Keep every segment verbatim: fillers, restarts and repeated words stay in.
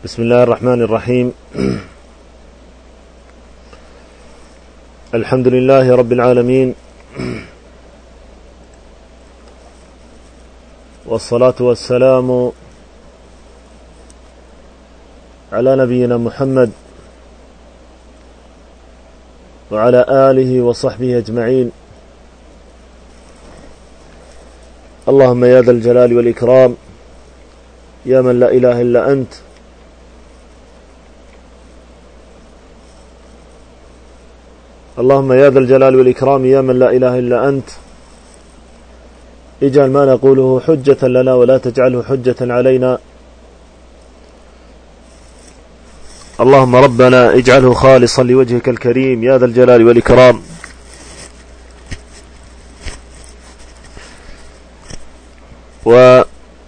بسم الله الرحمن الرحيم. الحمد لله رب العالمين، والصلاة والسلام على نبينا محمد وعلى آله وصحبه أجمعين. اللهم يا ذا الجلال والإكرام، يا من لا إله إلا أنت، اللهم يا ذا الجلال والإكرام يا من لا إله إلا أنت، اجعل ما نقوله حجة لنا ولا تجعله حجة علينا. اللهم ربنا اجعله خالصا لوجهك الكريم يا ذا الجلال والإكرام. وفي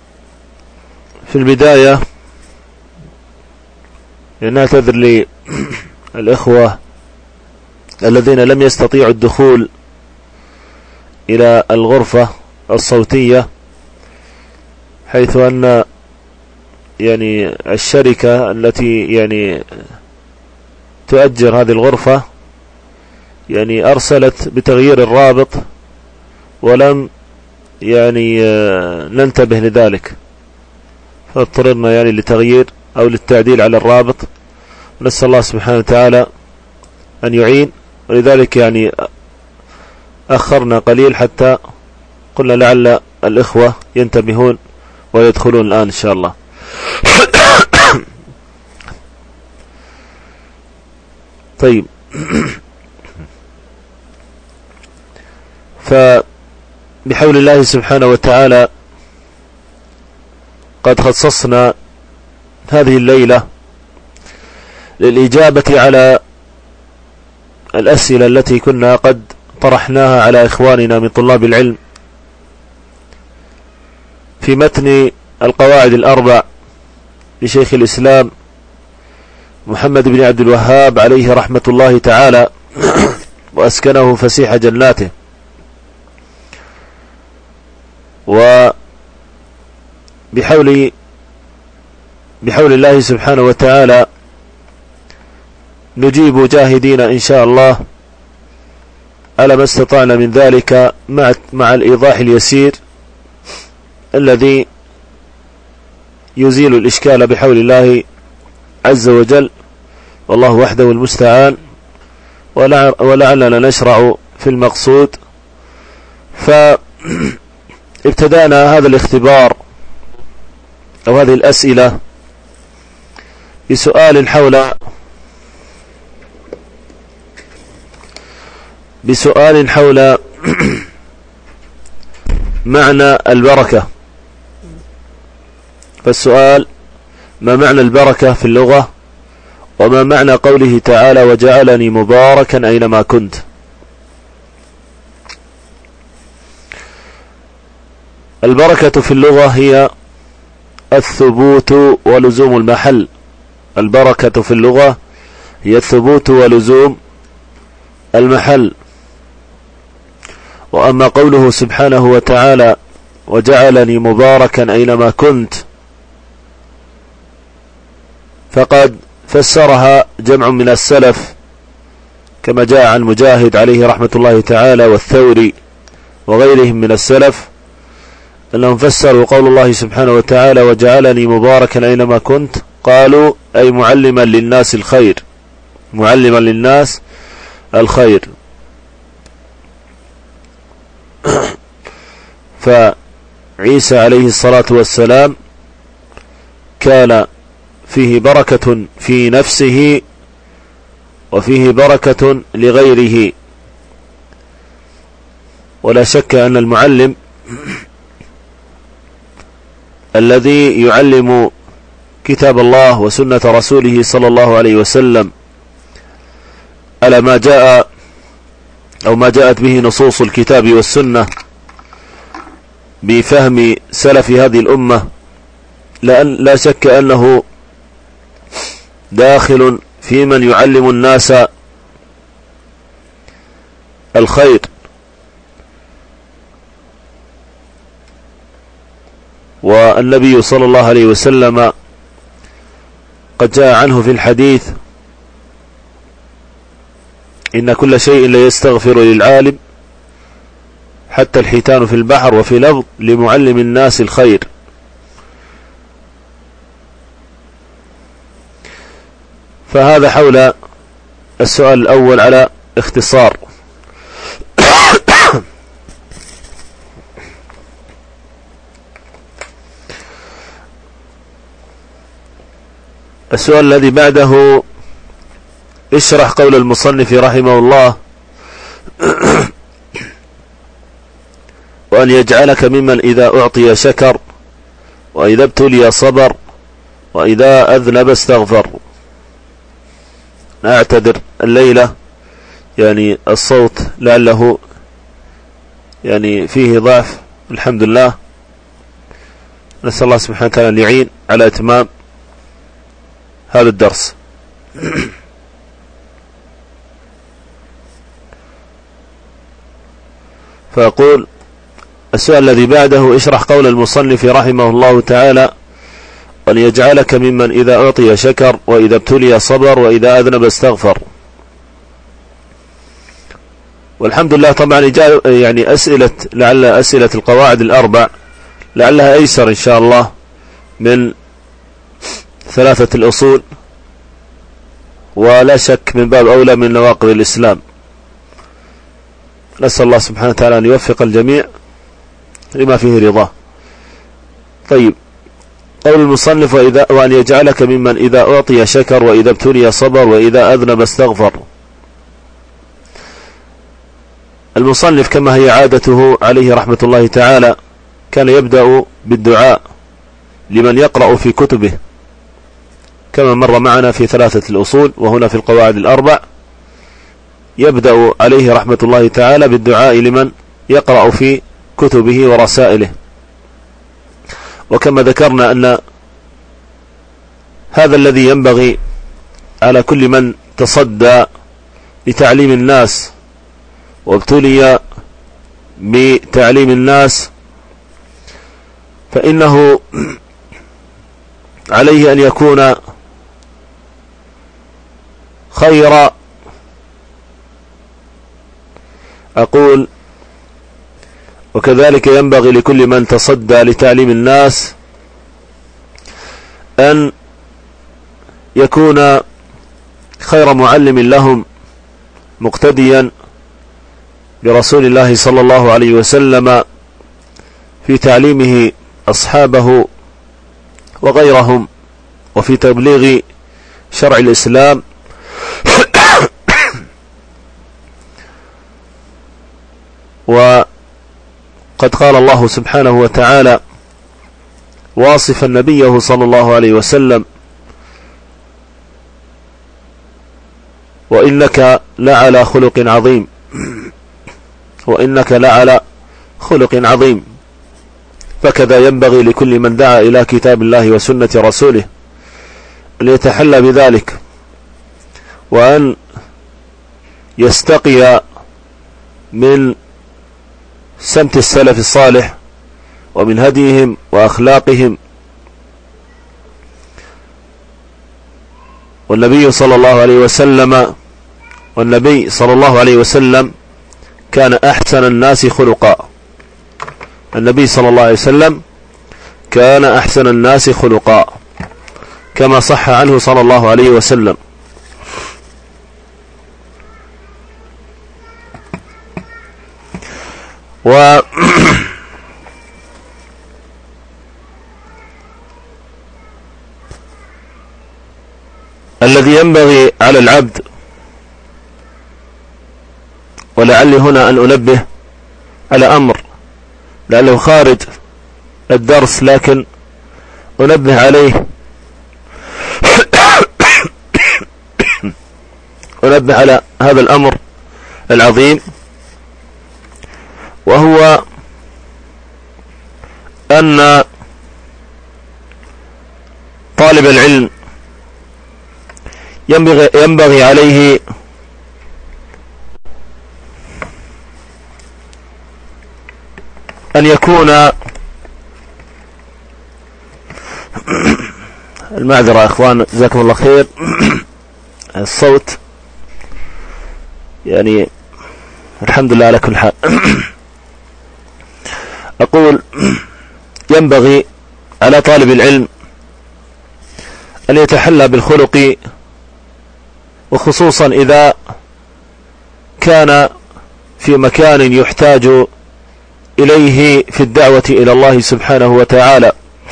البداية نعتذر للإخوة الذين لم يستطيعوا الدخول إلى الغرفة الصوتية، حيث أن يعني الشركة التي يعني تؤجر هذه الغرفة يعني أرسلت بتغيير الرابط، ولم يعني ننتبه لذلك، فاضطررنا يعني لتغيير أو للتعديل على الرابط. نسأل الله سبحانه وتعالى أن يعين، ولذلك يعني أخرنا قليل حتى قلنا لعل الإخوة ينتبهون ويدخلون الآن إن شاء الله. طيب، فبحول الله سبحانه وتعالى قد خصصنا هذه الليلة للإجابة على الأسئلة التي كنا قد طرحناها على إخواننا من طلاب العلم في متن القواعد الأربع لشيخ الإسلام محمد بن عبد الوهاب عليه رحمة الله تعالى، وأسكنه فسيح جناته. وبحول بحول الله سبحانه وتعالى نجيب جاهدين إن شاء الله على ما استطعنا من ذلك، مع مع الإيضاح اليسير الذي يزيل الإشكال بحول الله عز وجل، والله وحده المستعان. ولعلنا نشرع في المقصود. فابتدأنا هذا الاختبار أو هذه الأسئلة بسؤال حول بسؤال حول معنى البركة. فالسؤال: ما معنى البركة في اللغة؟ وما معنى قوله تعالى وجعلني مباركا أينما كنت؟ البركة في اللغة هي الثبوت ولزوم المحل. البركة في اللغة هي الثبوت ولزوم المحل. وأما قوله سبحانه وتعالى وجعلني مباركا أينما كنت، فقد فسرها جمع من السلف كما جاء عن مجاهد عليه رحمة الله تعالى والثوري وغيرهم من السلف، أنهم فسروا قول الله سبحانه وتعالى وجعلني مباركا أينما كنت، قالوا أي معلما للناس الخير، معلما للناس الخير. فعيسى عليه الصلاة والسلام كان فيه بركة في نفسه وفيه بركة لغيره، ولا شك أن المعلم الذي يعلم كتاب الله وسنة رسوله صلى الله عليه وسلم على ما جاء أو ما جاءت به نصوص الكتاب والسنة بفهم سلف هذه الأمة، لأن لا شك أنه داخل في من يعلم الناس الخير. والنبي صلى الله عليه وسلم وقد جاء عنه في الحديث: إن كل شيء لا يستغفر للعالم حتى الحيتان في البحر، وفي لفظ: لمعلم الناس الخير. فهذا حول السؤال الأول على اختصار. السؤال الذي بعده: اشرح قول المصنف رحمه الله: وأن يجعلك ممن إذا أعطي شكر، وإذا ابتلي صبر، وإذا أذنب استغفر. أعتذر الليلة يعني الصوت لعله يعني فيه ضعف. الحمد لله، نسأل الله سبحانه وتعالى أن يعين على إتمام هذا الدرس. فأقول: السؤال الذي بعده: اشرح قول المصنف رحمه الله تعالى: وأن يجعلك ممن إذا أعطي شكر، وإذا ابتلي صبر، وإذا أذنب استغفر. والحمد لله. طبعا يعني أسئلة لعل أسئلة القواعد الأربع لعلها أيسر إن شاء الله من ثلاثة الأصول، ولا شك من باب أولى من نواقض الإسلام. نسأل الله سبحانه وتعالى أن يوفق الجميع لما فيه رضاه. طيب، قول المصنف: وإذا وأن يجعلك ممن إذا أعطي شكر، وإذا ابتلي صبر، وإذا أذنب استغفر. المصنف كما هي عادته عليه رحمة الله تعالى كان يبدأ بالدعاء لمن يقرأ في كتبه، كما مر معنا في ثلاثة الأصول وهنا في القواعد الأربع. يبدأ عليه رحمة الله تعالى بالدعاء لمن يقرأ في كتبه ورسائله. وكما ذكرنا أن هذا الذي ينبغي على كل من تصدى لتعليم الناس وابتلي بتعليم الناس، فإنه عليه أن يكون خير. أقول: وكذلك ينبغي لكل من تصدى لتعليم الناس أن يكون خير معلم لهم، مقتديا برسول الله صلى الله عليه وسلم في تعليمه أصحابه وغيرهم، وفي تبليغ شرع الإسلام. وقد قال الله سبحانه وتعالى واصفا نبيه صلى الله عليه وسلم: وإنك لعلى خلق عظيم، وإنك لعلى خلق عظيم. فكذا ينبغي لكل من دعا إلى كتاب الله وسنة رسوله أن يتحلى بذلك، وأن يستقي من سمت السلف الصالح ومن هديهم وأخلاقهم. والنبي صلى الله عليه وسلم والنبي صلى الله عليه وسلم كان أحسن الناس خلقا. النبي صلى الله عليه وسلم كان أحسن الناس خلقا كما صح عنه صلى الله عليه وسلم. و الذي ينبغي على العبد، ولعلي هنا أن أنبه على أمر لعله خارج الدرس لكن أنبه عليه أنبه على هذا الأمر العظيم، وهو أن طالب العلم ينبغي, ينبغي عليه أن يكون المعذرة يا إخوان، جزاكم الله خير. الصوت يعني الحمد لله على كل حال. أقول ينبغي على طالب العلم أن يتحلى بالخلق، وخصوصا إذا كان في مكان يحتاج إليه في الدعوة إلى الله سبحانه وتعالى،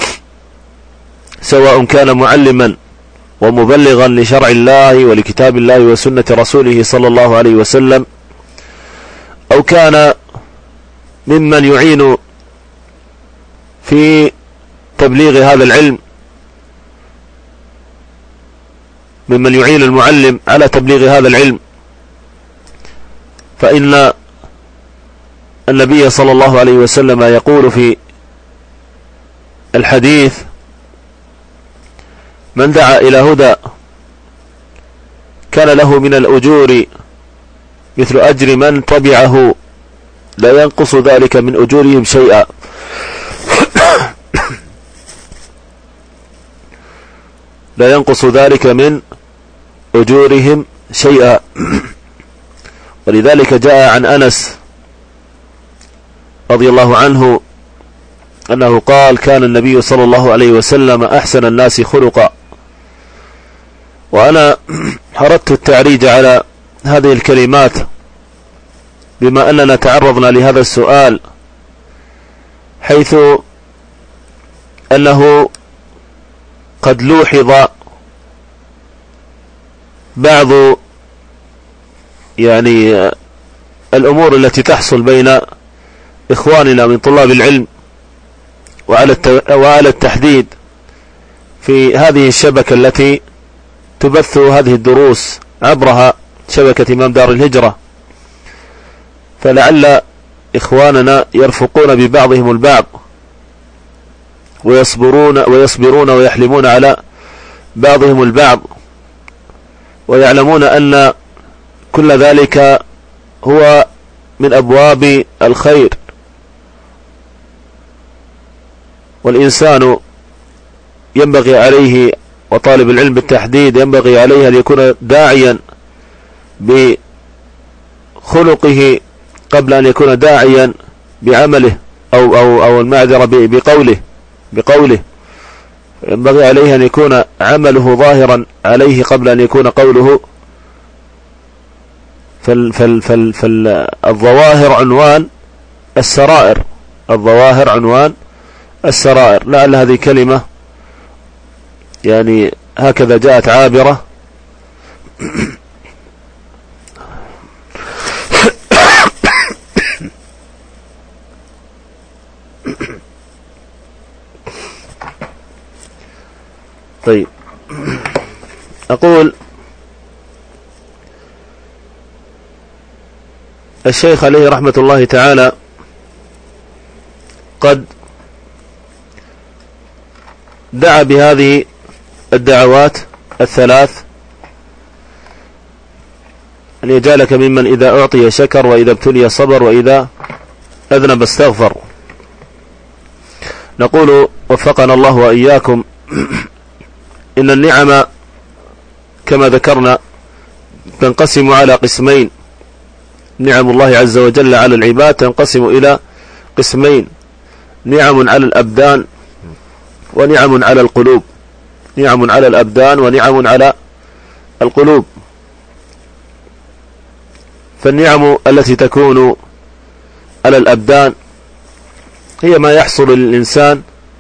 سواء كان معلما ومبلغا لشرع الله ولكتاب الله وسنة رسوله صلى الله عليه وسلم، أو كان ممن يعين في تبليغ هذا العلم، ممن يعين المعلم على تبليغ هذا العلم، فإن النبي صلى الله عليه وسلم يقول في الحديث: من دعا إلى هدى كان له من الأجور مثل أجر من تبعه، لا ينقص ذلك من أجورهم شيئا. لا ينقص ذلك من أجورهم شيئا. ولذلك جاء عن أنس رضي الله عنه أنه قال: كان النبي صلى الله عليه وسلم أحسن الناس خلقا. وأنا أردت التعريج على هذه الكلمات بما أننا تعرضنا لهذا السؤال، حيث أنه قد لوحظ بعض يعني الأمور التي تحصل بين إخواننا من طلاب العلم، وعلى التحديد في هذه الشبكة التي تبث هذه الدروس عبرها، شبكة إمام دار الهجرة، فلعل إخواننا يرفقون ببعضهم البعض ويصبرون ويصبرون ويحلمون على بعضهم البعض، ويعلمون أن كل ذلك هو من أبواب الخير. والإنسان ينبغي عليه، وطالب العلم بالتحديد ينبغي عليه أن يكون داعيا بخلقه قبل أن يكون داعيا بعمله أو أو أو المعذرة بقوله بقوله ينبغي عليه أن يكون عمله ظاهرا عليه قبل أن يكون قوله. فال فال فال فالظواهر عنوان السرائر، الظواهر عنوان السرائر. لعل هذه كلمة يعني هكذا جاءت عابرة طيب، أقول الشيخ عليه رحمة الله تعالى قد دعا بهذه الدعوات الثلاث: أن يجعلك ممن إذا أعطي شكر، وإذا ابتلي صبر، وإذا أذنب استغفر. نقول وفقنا الله وإياكم إن النعم كما ذكرنا تنقسم على قسمين. نعم الله عز وجل على العباد تنقسم إلى قسمين: نعم على الأبدان، ونعم على القلوب. نعم على الأبدان ونعم على القلوب. فالنعم التي تكون على الأبدان هي ما يحصل للإنسان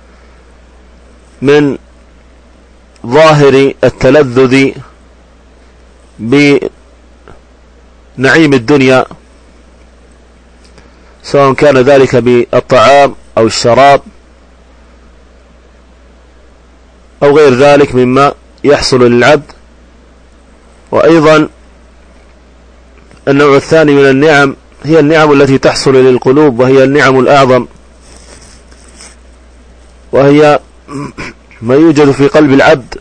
من ظاهر التلذذ بنعيم الدنيا، سواء كان ذلك بالطعام أو الشراب أو غير ذلك مما يحصل للعبد. وأيضا النوع الثاني من النعم هي النعم التي تحصل للقلوب، وهي النعم الأعظم، وهي ما يوجد في قلب العبد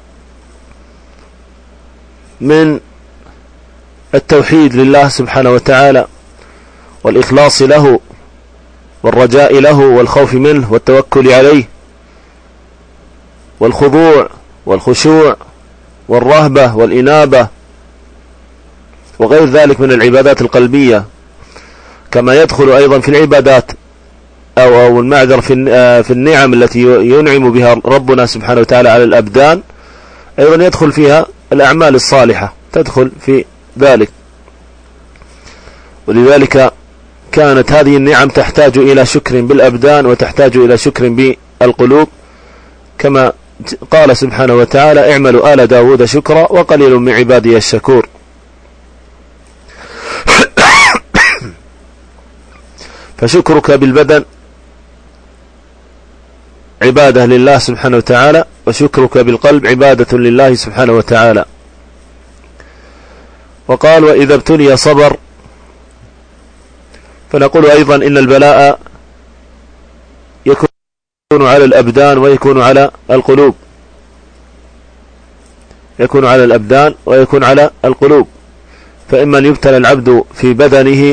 من التوحيد لله سبحانه وتعالى، والإخلاص له، والرجاء له، والخوف منه، والتوكل عليه. والخضوع والخشوع والرهبة والإنابة وغير ذلك من العبادات القلبية، كما يدخل أيضا في العبادات أو, أو المعذر في, في النعم التي ينعم بها ربنا سبحانه وتعالى على الأبدان، أيضا يدخل فيها الأعمال الصالحة تدخل في ذلك. ولذلك كانت هذه النعم تحتاج إلى شكر بالأبدان وتحتاج إلى شكر بالقلوب، كما قال سبحانه وتعالى: اعملوا آل داود شكرا وقليل من عبادي الشكور. فشكرك بالبدن عبادة لله سبحانه وتعالى، وشكرك بالقلب عبادة لله سبحانه وتعالى. وقال: وإذا ابتلي صبر. فنقول أيضا إن البلاء يكون على الأبدان ويكون على القلوب، يكون على الأبدان ويكون على القلوب. فإما أن يبتلى العبد في بدنه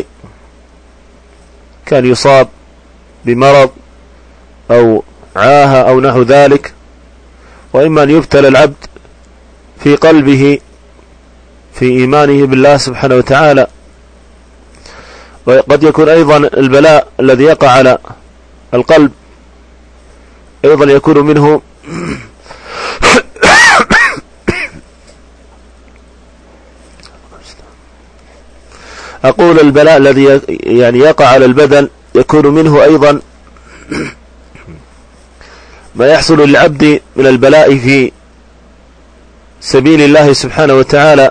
كان يصاب بمرض أو عاهة أو نحو ذلك، وإما أن يبتلى العبد في قلبه في إيمانه بالله سبحانه وتعالى. وقد يكون أيضا البلاء الذي يقع على القلب أيضا يكون منه أقول البلاء الذي يعني يقع على البدن يكون منه أيضا ما يحصل للعبد من البلاء في سبيل الله سبحانه وتعالى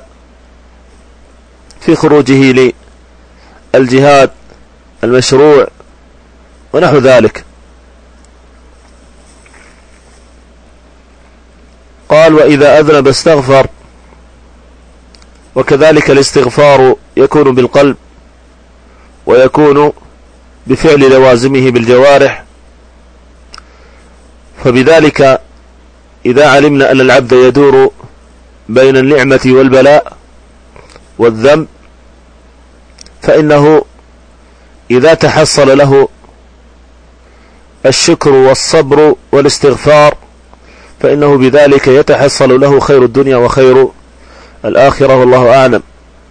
في خروجه للجهاد المشروع ونحو ذلك. قال: وإذا أذنب استغفر. وكذلك الاستغفار يكون بالقلب ويكون بفعل لوازمه بالجوارح. فبذلك إذا علمنا أن العبد يدور بين النعمة والبلاء والذنب، فإنه إذا تحصل له الشكر والصبر والاستغفار فإنه بذلك يتحصل له خير الدنيا وخير الآخرة، والله أعلم.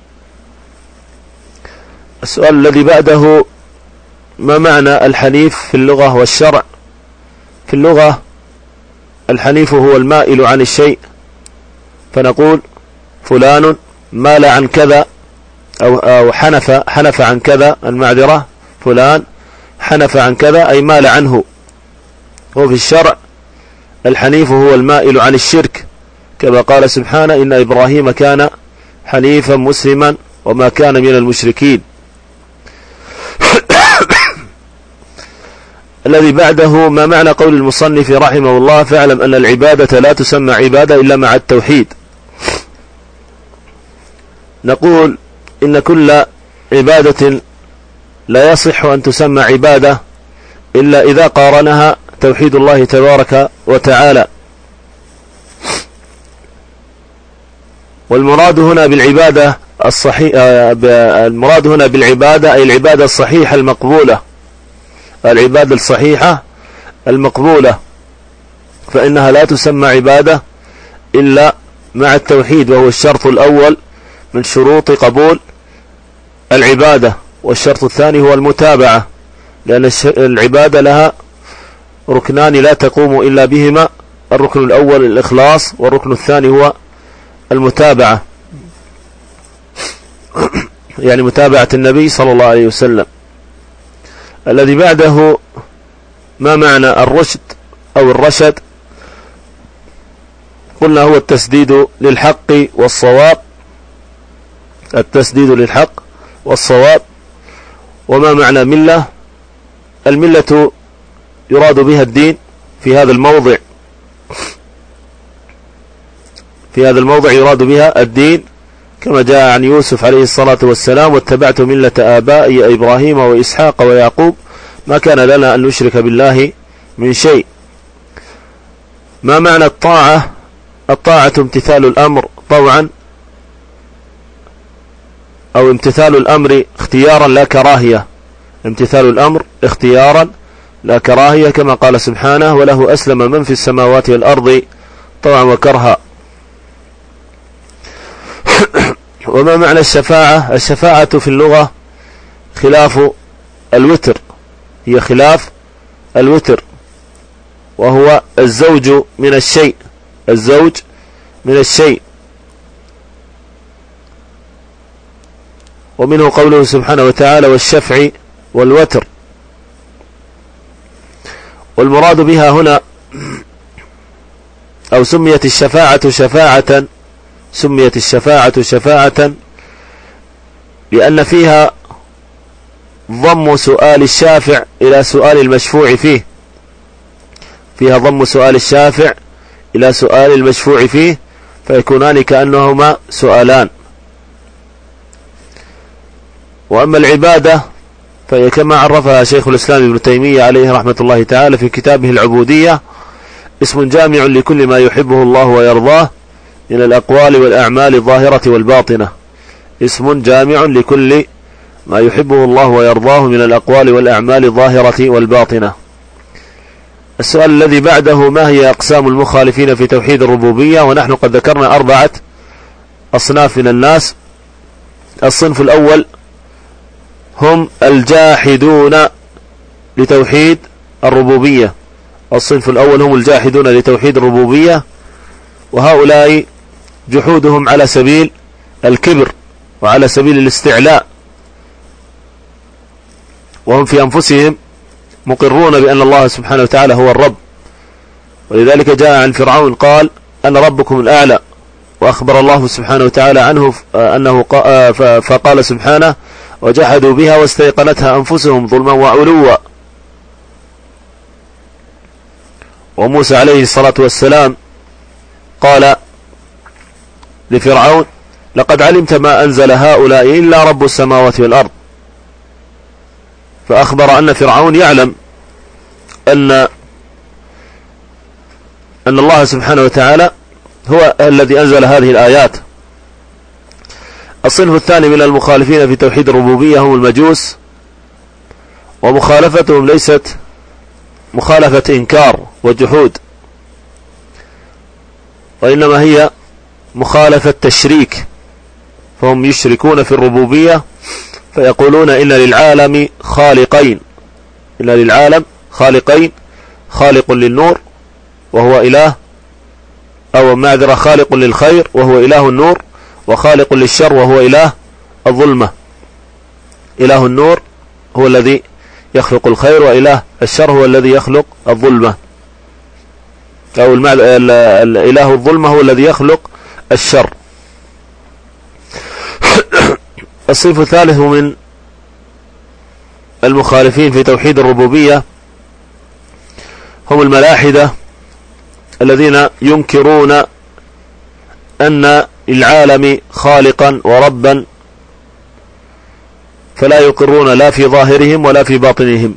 السؤال الذي بعده: ما معنى الحنيف في اللغة والشرع؟ في اللغة الحنيف هو المائل عن الشيء، فنقول فلان مال عن كذا أو, أو حنف حنف عن كذا، المعذرة فلان حنف عن كذا أي مال عنه. وفي الشرع الحنيف هو المائل عن الشرك، كما قال سبحانه: إن إبراهيم كان حنيفا مسلما وما كان من المشركين. الذي بعده: ما معنى قول المصنف رحمه الله: فاعلم أن العبادة لا تسمى عبادة إلا مع التوحيد. نقول إن كل عبادة لا يصح أن تسمى عبادة إلا إذا قارنها توحيد الله تبارك وتعالى. والمراد هنا بالعبادة الصحيح المراد هنا بالعبادة أي العبادة الصحيحة المقبولة، العبادة الصحيحة المقبولة، فإنها لا تسمى عبادة إلا مع التوحيد، وهو الشرط الأول من شروط قبول العبادة. والشرط الثاني هو المتابعة، لأن العبادة لها ركنان لا تقوم إلا بهما: الركن الأول الإخلاص، والركن الثاني هو المتابعة، يعني متابعة النبي صلى الله عليه وسلم. الذي بعده: ما معنى الرشد أو الرشد؟ قلنا هو التسديد للحق والصواب، التسديد للحق والصواب. وما معنى ملة؟ الملة يراد بها الدين في هذا الموضع، في هذا الموضع يراد بها الدين، كما جاء عن يوسف عليه الصلاة والسلام: واتبعت ملة آبائي إبراهيم وإسحاق ويعقوب ما كان لنا أن نشرك بالله من شيء. ما معنى الطاعة؟ الطاعة امتثال الأمر طوعا، أو امتثال الأمر اختيارا لا كراهية، امتثال الأمر اختيارا لا كراهية، كما قال سبحانه وله أسلم من في السماوات والأرض طوعا وكرها. وما معنى الشفاعة؟ الشفاعة في اللغة خلاف الوتر، هي خلاف الوتر، وهو الزوج من الشيء، الزوج من الشيء. ومنه قوله سبحانه وتعالى والشفع والوتر. والمراد بها هنا أو سميت الشفاعة شفاعة سميت الشفاعة شفاعة لأن فيها ضم سؤال الشافع إلى سؤال المشفوع فيه، فيها ضم سؤال الشافع إلى سؤال المشفوع فيه، فيكونان كأنهما سؤالان. وأما العبادة فهي كما عرفها شيخ الإسلام ابن تيمية عليه رحمة الله تعالى في كتابه العبودية اسم جامع لكل ما يحبه الله ويرضاه من الأقوال والأعمال الظاهرة والباطنة، اسم جامع لكل ما يحبه الله ويرضاه من الأقوال والأعمال الظاهرة والباطنة. السؤال الذي بعده: ما هي أقسام المخالفين في توحيد الربوبية؟ ونحن قد ذكرنا أربعة أصناف من الناس. الصنف الأول هم الجاحدون لتوحيد الربوبية، الصنف الأول هم الجاحدون لتوحيد الربوبية، وهؤلاء جحودهم على سبيل الكبر وعلى سبيل الاستعلاء، وهم في أنفسهم مقرون بأن الله سبحانه وتعالى هو الرب. ولذلك جاء عن فرعون قال أنا ربكم الأعلى، وأخبر الله سبحانه وتعالى عنه أنه فقال سبحانه وجحدوا بها واستيقنتها أنفسهم ظلما وعلوا. وموسى عليه الصلاة والسلام قال لفرعون لقد علمت ما أنزل هؤلاء إلا رب السماوات والأرض، فأخبر أن فرعون يعلم أن أن الله سبحانه وتعالى هو الذي أنزل هذه الآيات. الصنف الثاني من المخالفين في توحيد الربوبية هم المجوس، ومخالفتهم ليست مخالفة إنكار وجحود، وإنما هي مخالفة تشريك، فهم يشركون في الربوبية فيقولون إن للعالم خالقين، إن للعالم خالقين، خالق للنور وهو إله، أو معذرة خالق للخير وهو إله النور، وخالق للشر وهو إله الظلمة. إله النور هو الذي يخلق الخير، وإله الشر هو الذي يخلق الظلمة، أو إله الظلمة هو الذي يخلق الشر. الصنف الثالث من المخالفين في توحيد الربوبية هم الملاحدة الذين ينكرون أن العالم خالقا وربا، فلا يقرون لا في ظاهرهم ولا في باطنهم.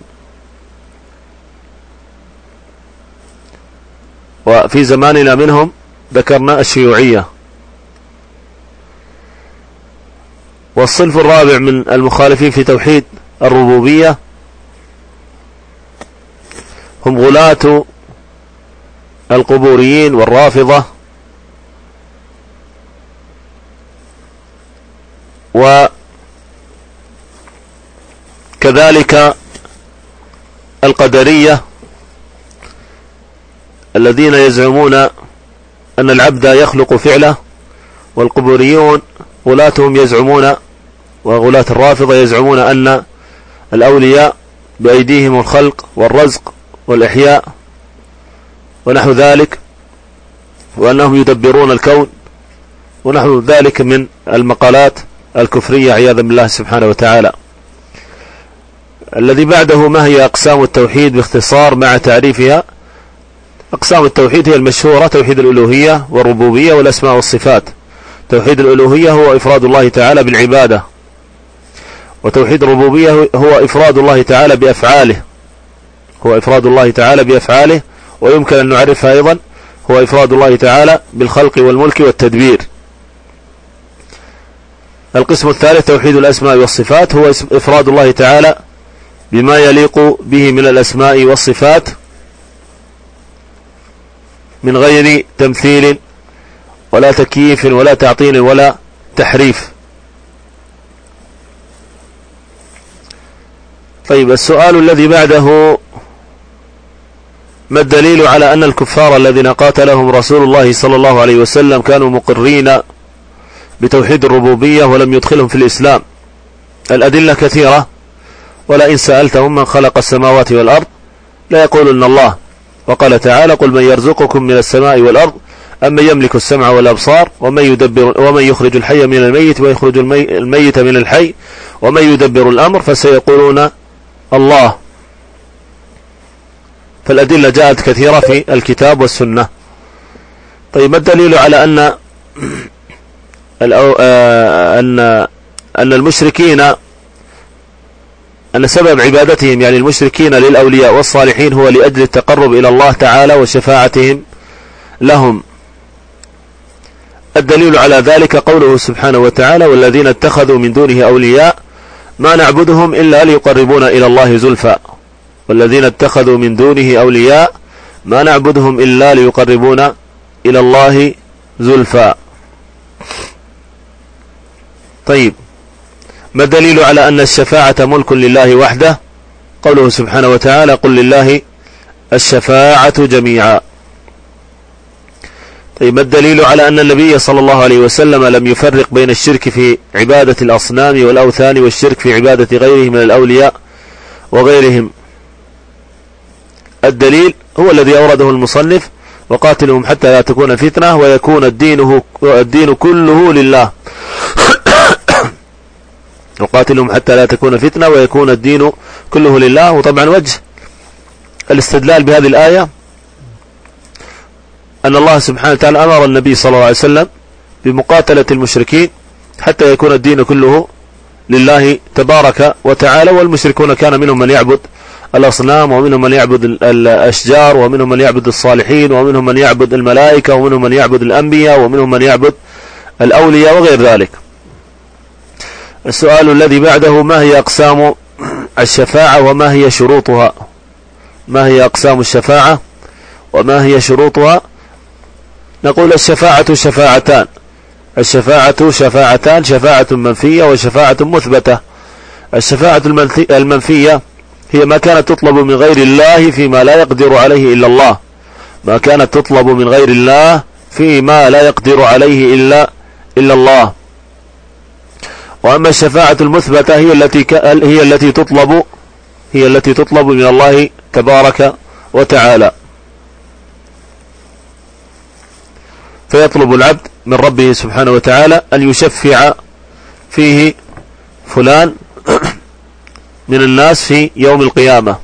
وفي زماننا منهم ذكرنا الشيوعية. والصنف الرابع من المخالفين في توحيد الربوبية هم غلاة القبوريين والرافضة، وكذلك القدرية الذين يزعمون أن العبد يخلق فعله، والقبوريون غلاتهم يزعمون، وغلاة الرافضة يزعمون أن الأولياء بأيديهم الخلق والرزق والإحياء ونحو ذلك، وأنهم يدبرون الكون ونحو ذلك من المقالات الكفرية عياذا بالله سبحانه وتعالى. الذي بعده: ما هي أقسام التوحيد باختصار مع تعريفها؟ أقسام التوحيد هي المشهورة: توحيد الألوهية والربوبية والأسماء والصفات. توحيد الألوهية هو إفراد الله تعالى بالعبادة، وتوحيد الربوبية هو إفراد الله تعالى بأفعاله، هو إفراد الله تعالى بأفعاله، ويمكن أن نعرفها أيضا هو إفراد الله تعالى بالخلق والملك والتدبير. القسم الثالث توحيد الأسماء والصفات، هو إفراد الله تعالى بما يليق به من الأسماء والصفات من غير تمثيل ولا تكييف ولا تعطيل ولا تحريف. طيب، السؤال الذي بعده: ما الدليل على أن الكفار الذين قاتلهم رسول الله صلى الله عليه وسلم كانوا مقرين بتوحيد الربوبية ولم يدخلهم في الإسلام؟ الأدلة كثيرة، ولئن سألتهم من خلق السماوات والأرض لا يقولون الله، وقال تعالى: قل من يرزقكم من السماء والأرض أمن يملك السمع والأبصار ومن يدبر ومن يخرج الحي من الميت ويخرج الميت من الحي ومن يدبر الأمر فسيقولون الله. فالأدلة جاءت كثيرة في الكتاب والسنة. طيب، ما الدليل على أن أن أن المشركين أن سبب عبادتهم يعني المشركين للأولياء والصالحين هو لأجل التقرب إلى الله تعالى وشفاعتهم لهم؟ الدليل على ذلك قوله سبحانه وتعالى: والذين اتخذوا من دونه أولياء ما نعبدهم إلا ليقربونا إلى الله زلفى. والذين اتخذوا من دونه أولياء ما نعبدهم إلا ليقربونا إلى الله زلفى. طيب، ما الدليل على أن الشفاعة ملك لله وحده؟ قوله سبحانه وتعالى: قل لله الشفاعة جميعا. طيب، ما الدليل على أن النبي صلى الله عليه وسلم لم يفرق بين الشرك في عبادة الأصنام والأوثان والشرك في عبادة غيره من الأولياء وغيرهم؟ الدليل هو الذي أورده المصنف: وقاتلهم حتى لا تكون فتنة ويكون الدين, الدين كله لله. وقاتلهم حتى لا تكون فتنة ويكون الدين كله لله. وطبعا وجه الاستدلال بهذه الآية أن الله سبحانه وتعالى أمر النبي صلى الله عليه وسلم بمقاتلة المشركين حتى يكون الدين كله لله تبارك وتعالى. والمشركون كان منهم من يعبد الأصنام ومنهم من يعبد الأشجار ومنهم من يعبد الصالحين ومنهم من يعبد الملائكة ومنهم من يعبد الأنبياء ومنهم من يعبد الأولياء وغير ذلك. السؤال الذي بعده: ما هي أقسام الشفاعة وما هي شروطها؟ ما هي أقسام الشفاعة وما هي شروطها؟ نقول: الشفاعة شفاعتان. الشفاعة شفاعتان: شفاعة منفية وشفاعة مثبتة. الشفاعة المنفية هي ما كانت تطلب من غير الله فيما لا يقدر عليه إلا الله، ما كانت تطلب من غير الله فيما لا يقدر عليه إلا إلا الله. وأما الشفاعة المثبتة هي التي هي التي تطلب هي التي تطلب من الله تبارك وتعالى، فيطلب العبد من ربه سبحانه وتعالى أن يشفع فيه فلان من الناس في يوم القيامة.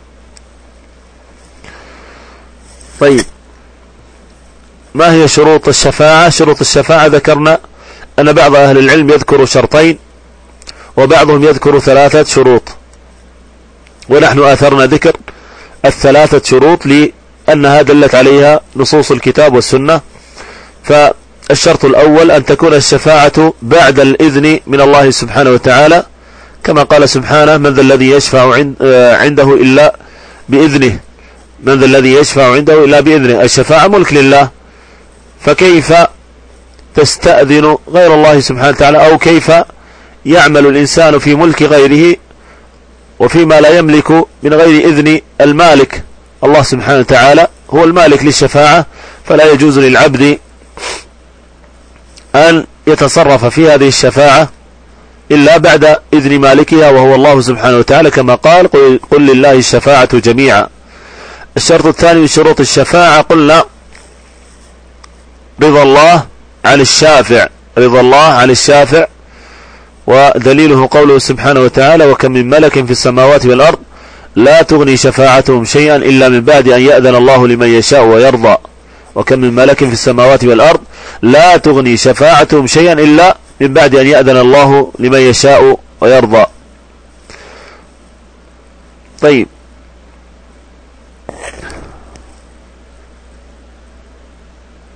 طيب، ما هي شروط الشفاعة؟ شروط الشفاعة ذكرنا أن بعض أهل العلم يذكر شرطين وبعضهم يذكر ثلاثة شروط، ونحن آثرنا ذكر الثلاثة شروط لأنها دلت عليها نصوص الكتاب والسنة. فالشرط الأول أن تكون الشفاعة بعد الإذن من الله سبحانه وتعالى، كما قال سبحانه: من ذا الذي يشفع عنده إلا بإذنه من ذا الذي يشفع عنده إلا بإذنه. الشفاعة ملك لله، فكيف تستأذن غير الله سبحانه وتعالى، أو كيف يعمل الإنسان في ملك غيره وفيما لا يملك من غير إذن المالك؟ الله سبحانه وتعالى هو المالك للشفاعة، فلا يجوز للعبد أن يتصرف في هذه الشفاعة إلا بعد إذن مالكها وهو الله سبحانه وتعالى، كما قال: قل لله الشفاعة جميعا. الشرط الثاني من شروط الشفاعة قلنا رضا الله عن الشافع رضا الله عن الشافع ودليله قوله سبحانه وتعالى: وكم من ملك في السماوات والأرض لا تغني شفاعتهم شيئا إلا من بعد أن يأذن الله لمن يشاء ويرضى. وكم من ملك في السماوات والأرض لا تغني شفاعتهم شيئا إلا من بعد أن يأذن الله لمن يشاء ويرضى. طيب،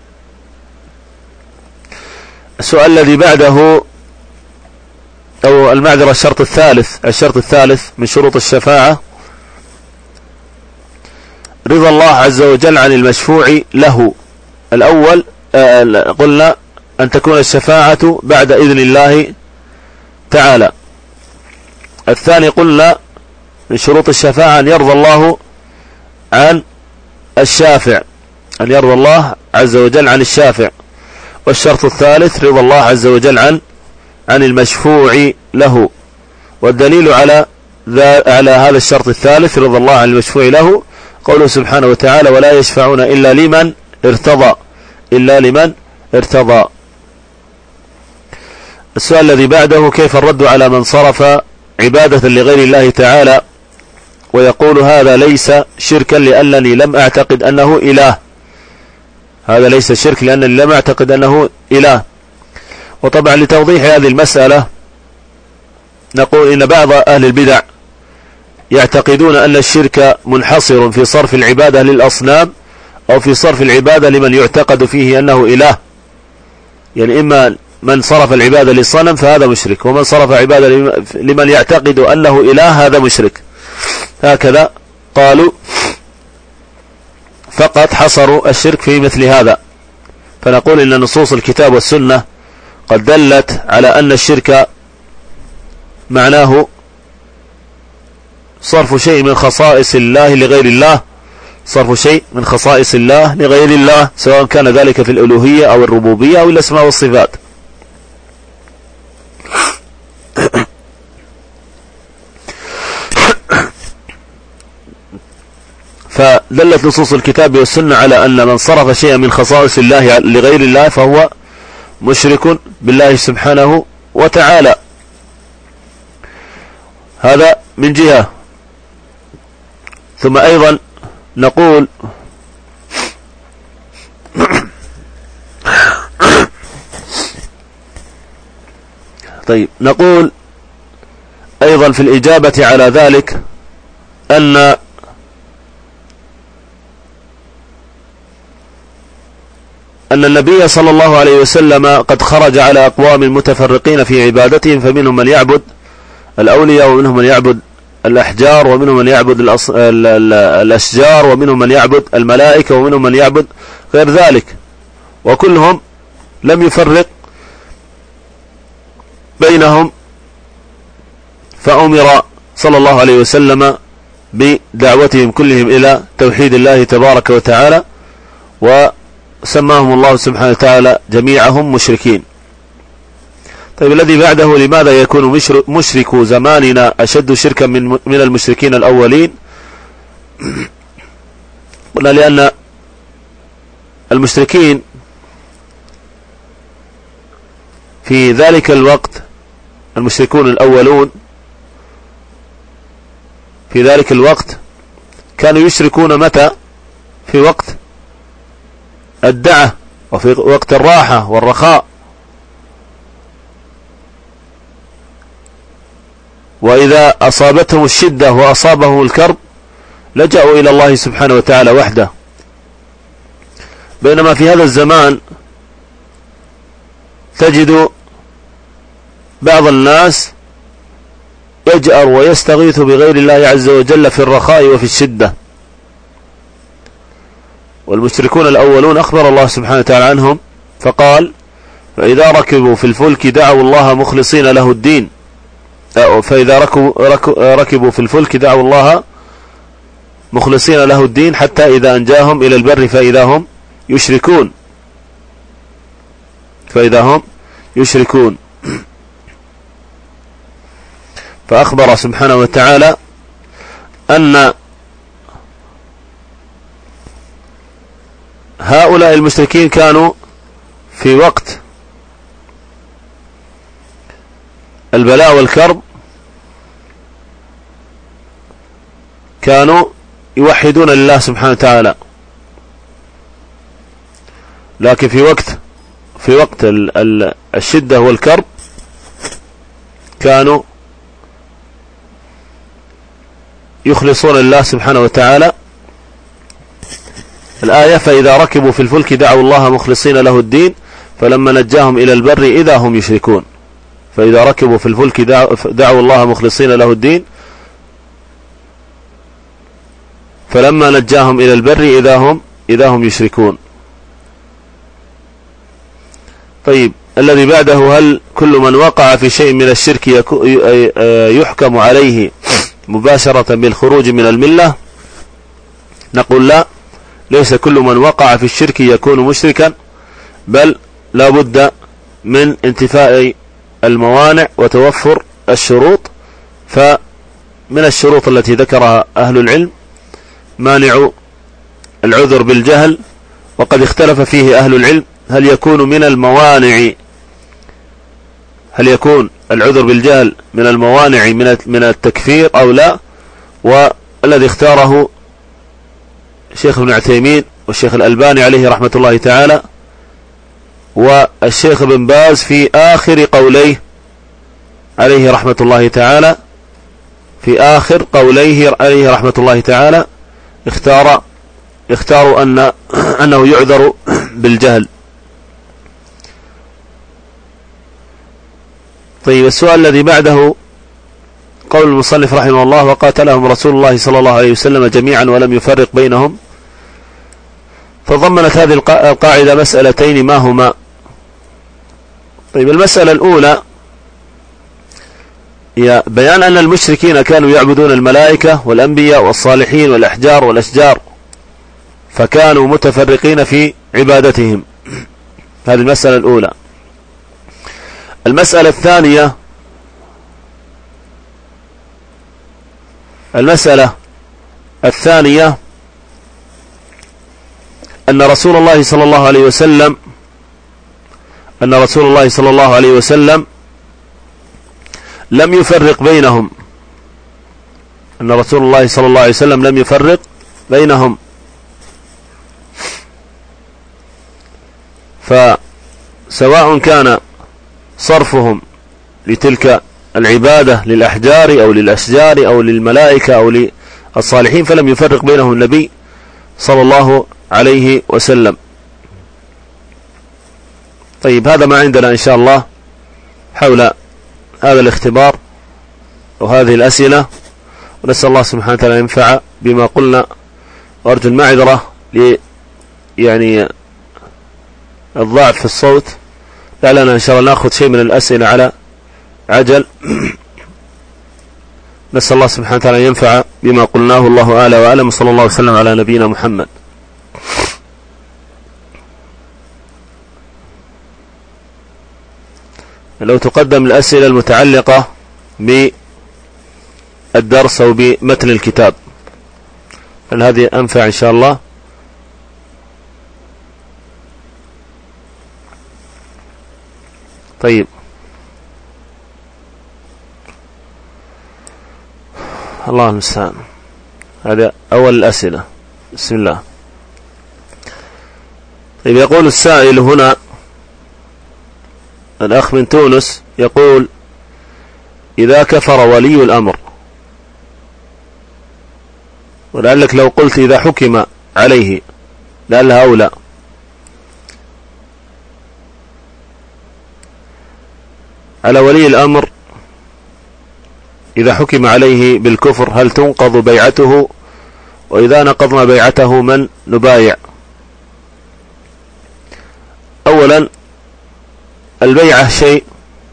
السؤال الذي بعده أو المعذرة الشرط الثالث الشرط الثالث من شروط الشفاعة رضا الله عز وجل عن المشفوع له. الأول قلنا أن تكون الشفاعة بعد إذن الله تعالى. الثاني قلنا من شروط الشفاعة أن يرضى الله عن الشافع أن يرضى الله عز وجل عن الشافع. والشرط الثالث رضا الله عز وجل عن عن المشفوع له. والدليل على على هذا الشرط الثالث رضا الله عن المشفوع له قوله سبحانه وتعالى ولا يشفعون إلا لمن ارتضى إلا لمن ارتضى. السؤال الذي بعده كيف الرد على من صرف عبادة لغير الله تعالى ويقول هذا ليس شركا لأنني لم أعتقد أنه إله. هذا ليس شرك لأنني لم أعتقد أنه إله. وطبعا لتوضيح هذه المسألة نقول إن بعض أهل البدع يعتقدون أن الشرك منحصر في صرف العبادة للأصنام أو في صرف العبادة لمن يعتقد فيه أنه إله. يعني إما من صرف العبادة للصنم فهذا مشرك ومن صرف عبادة لمن يعتقد أنه إله هذا مشرك. هكذا قالوا فقط حصروا الشرك في مثل هذا. فنقول إن نصوص الكتاب والسنة قد دلت على أن الشرك معناه صرف شيء من خصائص الله لغير الله صرف شيء من خصائص الله لغير الله سواء كان ذلك في الألوهية أو الربوبية أو الأسماء والصفات. فدلت نصوص الكتاب والسنة على أن من صرف شيئا من خصائص الله لغير الله فهو مشرك بالله سبحانه وتعالى. هذا من جهة. ثم أيضا نقول طيب نقول أيضا في الإجابة على ذلك أن أن النبي صلى الله عليه وسلم قد خرج على أقوام متفرقين في عبادتهم فمنهم من يعبد الأولياء ومنهم من يعبد الأحجار ومنهم من يعبد الأص... ال... ال... الأشجار ومنهم من يعبد الملائكة ومنهم من يعبد غير ذلك وكلهم لم يفرق بينهم. فأمر صلى الله عليه وسلم بدعوتهم كلهم إلى توحيد الله تبارك وتعالى وسماهم الله سبحانه وتعالى جميعهم مشركين. طيب الذي بعده لماذا يكون مشرك زماننا أشد شركا من من المشركين الأولين؟ قلنا لأن المشركين في ذلك الوقت المشركون الأولون في ذلك الوقت كانوا يشركون متى؟ في وقت الدعة وفي وقت الراحة والرخاء. وإذا أصابتهم الشدة وأصابهم الكرب لجأوا إلى الله سبحانه وتعالى وحده. بينما في هذا الزمان تجد بعض الناس يجأر ويستغيث بغير الله عز وجل في الرخاء وفي الشدة. والمشركون الأولون أخبر الله سبحانه وتعالى عنهم فقال فإذا ركبوا في الفلك دعوا الله مخلصين له الدين فإذا ركبوا, ركبوا في الفلك دعوا الله مخلصين له الدين حتى إذا أنجاهم إلى البر فإذا هم يشركون فإذا هم يشركون. فأخبر سبحانه وتعالى أن هؤلاء المشركين كانوا في وقت البلاء والكرب كانوا يوحدون لله سبحانه وتعالى. لكن في وقت في وقت الشدة والكرب كانوا يخلصون لله سبحانه وتعالى. الآية فإذا ركبوا في الفلك دعوا الله مخلصين له الدين فلما نجاهم إلى البر إذا هم يشركون. فإذا ركبوا في الفلك دعوا الله مخلصين له الدين فلما نجاهم إلى البر إذا هم إذا هم يشركون. طيب الذي بعده: هل كل من وقع في شيء من الشرك يحكم عليه مباشرة بالخروج من الملة؟ نقول لا، ليس كل من وقع في الشرك يكون مشركا، بل لا بد من انتفاء الموانع وتوفر الشروط. فمن الشروط التي ذكرها أهل العلم مانع العذر بالجهل، وقد اختلف فيه أهل العلم هل يكون من الموانع هل يكون العذر بالجهل من الموانع من التكفير أو لا. والذي اختاره الشيخ ابن عثيمين والشيخ الألباني عليه رحمة الله تعالى والشيخ ابن باز في آخر قوليه عليه رحمة الله تعالى في آخر قوليه عليه رحمة الله تعالى اختار اختاروا أن أنه يعذر بالجهل. طيب السؤال الذي بعده قول المصنف رحمه الله: وقاتلهم رسول الله صلى الله عليه وسلم جميعا ولم يفرق بينهم. فضمنت هذه القاعدة مسألتين، ما هما؟ طيب المسألة الأولى هي بيان أن المشركين كانوا يعبدون الملائكة والأنبياء والصالحين والأحجار والأشجار، فكانوا متفرقين في عبادتهم. هذه المسألة الأولى. المسألة الثانية المسألة الثانية أن رسول الله صلى الله عليه وسلم أن رسول الله صلى الله عليه وسلم لم يفرق بينهم أن رسول الله صلى الله عليه وسلم لم يفرق بينهم فسواء كان صرفهم لتلك العبادة للأحجار أو للأشجار أو للملائكة أو للصالحين فلم يفرق بينهم النبي صلى الله عليه وسلم. طيب هذا ما عندنا إن شاء الله حول هذا الاختبار وهذه الأسئلة، ونسأل الله سبحانه وتعالى ينفع بما قلنا، وأرجو المعذرة ل يعني الضعف في الصوت، لعلنا إن شاء الله نأخذ شيء من الأسئلة على عجل. نسأل الله سبحانه وتعالى ينفع بما قلناه، الله أعلى وأعلم، صلى الله وسلم على نبينا محمد. لو تقدم الأسئلة المتعلقة بالدرس أو بمتن الكتاب فهذه أنفع إن شاء الله. طيب الله المستعان. هذا أول الأسئلة. بسم الله. طيب يقول السائل هنا الأخ من تونس يقول: إذا كفر ولي الأمر، ولعلك لو قلت إذا حكم عليه لعلها أولى، على ولي الأمر إذا حكم عليه بالكفر هل تنقض بيعته؟ وإذا نقضنا بيعته من نبايع؟ أولا البيعة شيء،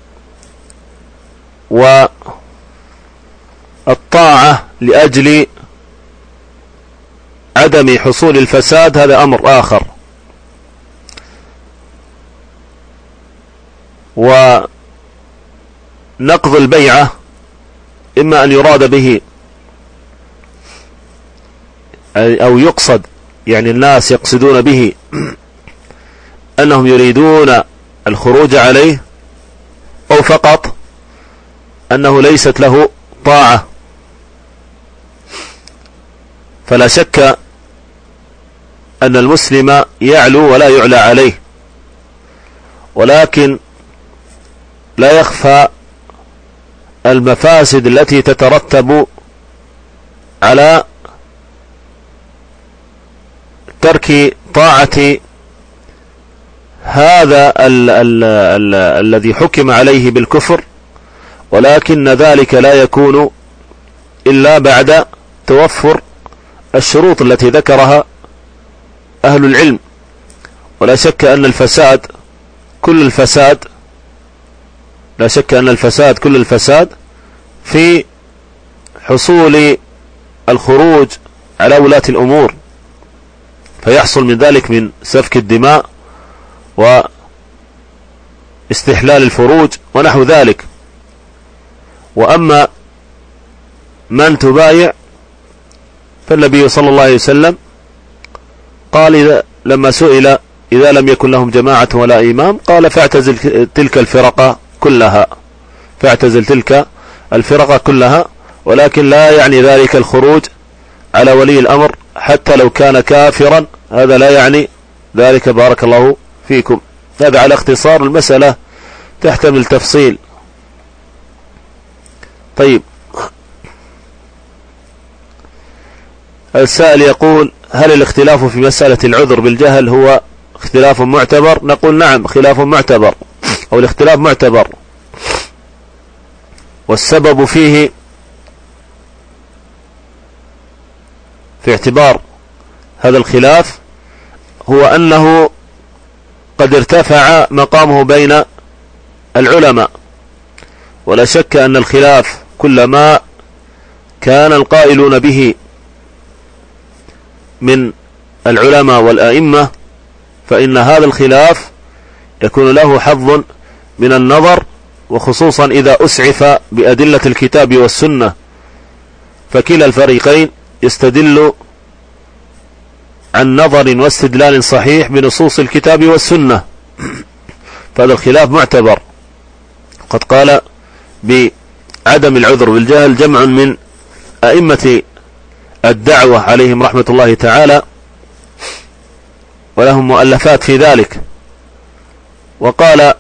والطاعة لأجل عدم حصول الفساد هذا أمر آخر. ونقض البيعة إما أن يراد به أو يقصد، يعني الناس يقصدون به أنهم يريدون الخروج عليه، أو فقط أنه ليست له طاعة. فلا شك أن المسلم يعلو ولا يعلى عليه، ولكن لا يخفى المفاسد التي تترتب على ترك طاعة هذا ال ال ال الذي حكم عليه بالكفر ولكن ذلك لا يكون إلا بعد توفر الشروط التي ذكرها أهل العلم. ولا شك أن الفساد كل الفساد لا شك أن الفساد كل الفساد في حصول الخروج على ولاة الأمور، فيحصل من ذلك من سفك الدماء واستحلال الفروج ونحو ذلك. وأما من تبايع فالنبي صلى الله عليه وسلم قال إذا لما سئل إذا لم يكن لهم جماعة ولا إمام قال فاعتزل تلك الفرق كلها فاعتزل تلك الفرق كلها ولكن لا يعني ذلك الخروج على ولي الأمر حتى لو كان كافرا، هذا لا يعني ذلك. بارك الله فيكم. هذا على اختصار، المسألة تحتمل تفصيل. طيب، السائل يقول هل الاختلاف في مسألة العذر بالجهل هو اختلاف معتبر؟ نقول نعم، خلاف معتبر أو الاختلاف معتبر، والسبب فيه في اعتبار هذا الخلاف هو أنه قد ارتفع مقامه بين العلماء. ولا شك أن الخلاف كلما كان القائلون به من العلماء والأئمة فإن هذا الخلاف يكون له حظ من النظر، وخصوصا إذا أسعف بأدلة الكتاب والسنة، فكلا الفريقين يستدل عن نظر واستدلال صحيح بنصوص الكتاب والسنة، فهذا الخلاف معتبر. قد قال بعدم العذر بالجهل جمع من أئمة الدعوة عليهم رحمة الله تعالى، ولهم مؤلفات في ذلك. وقال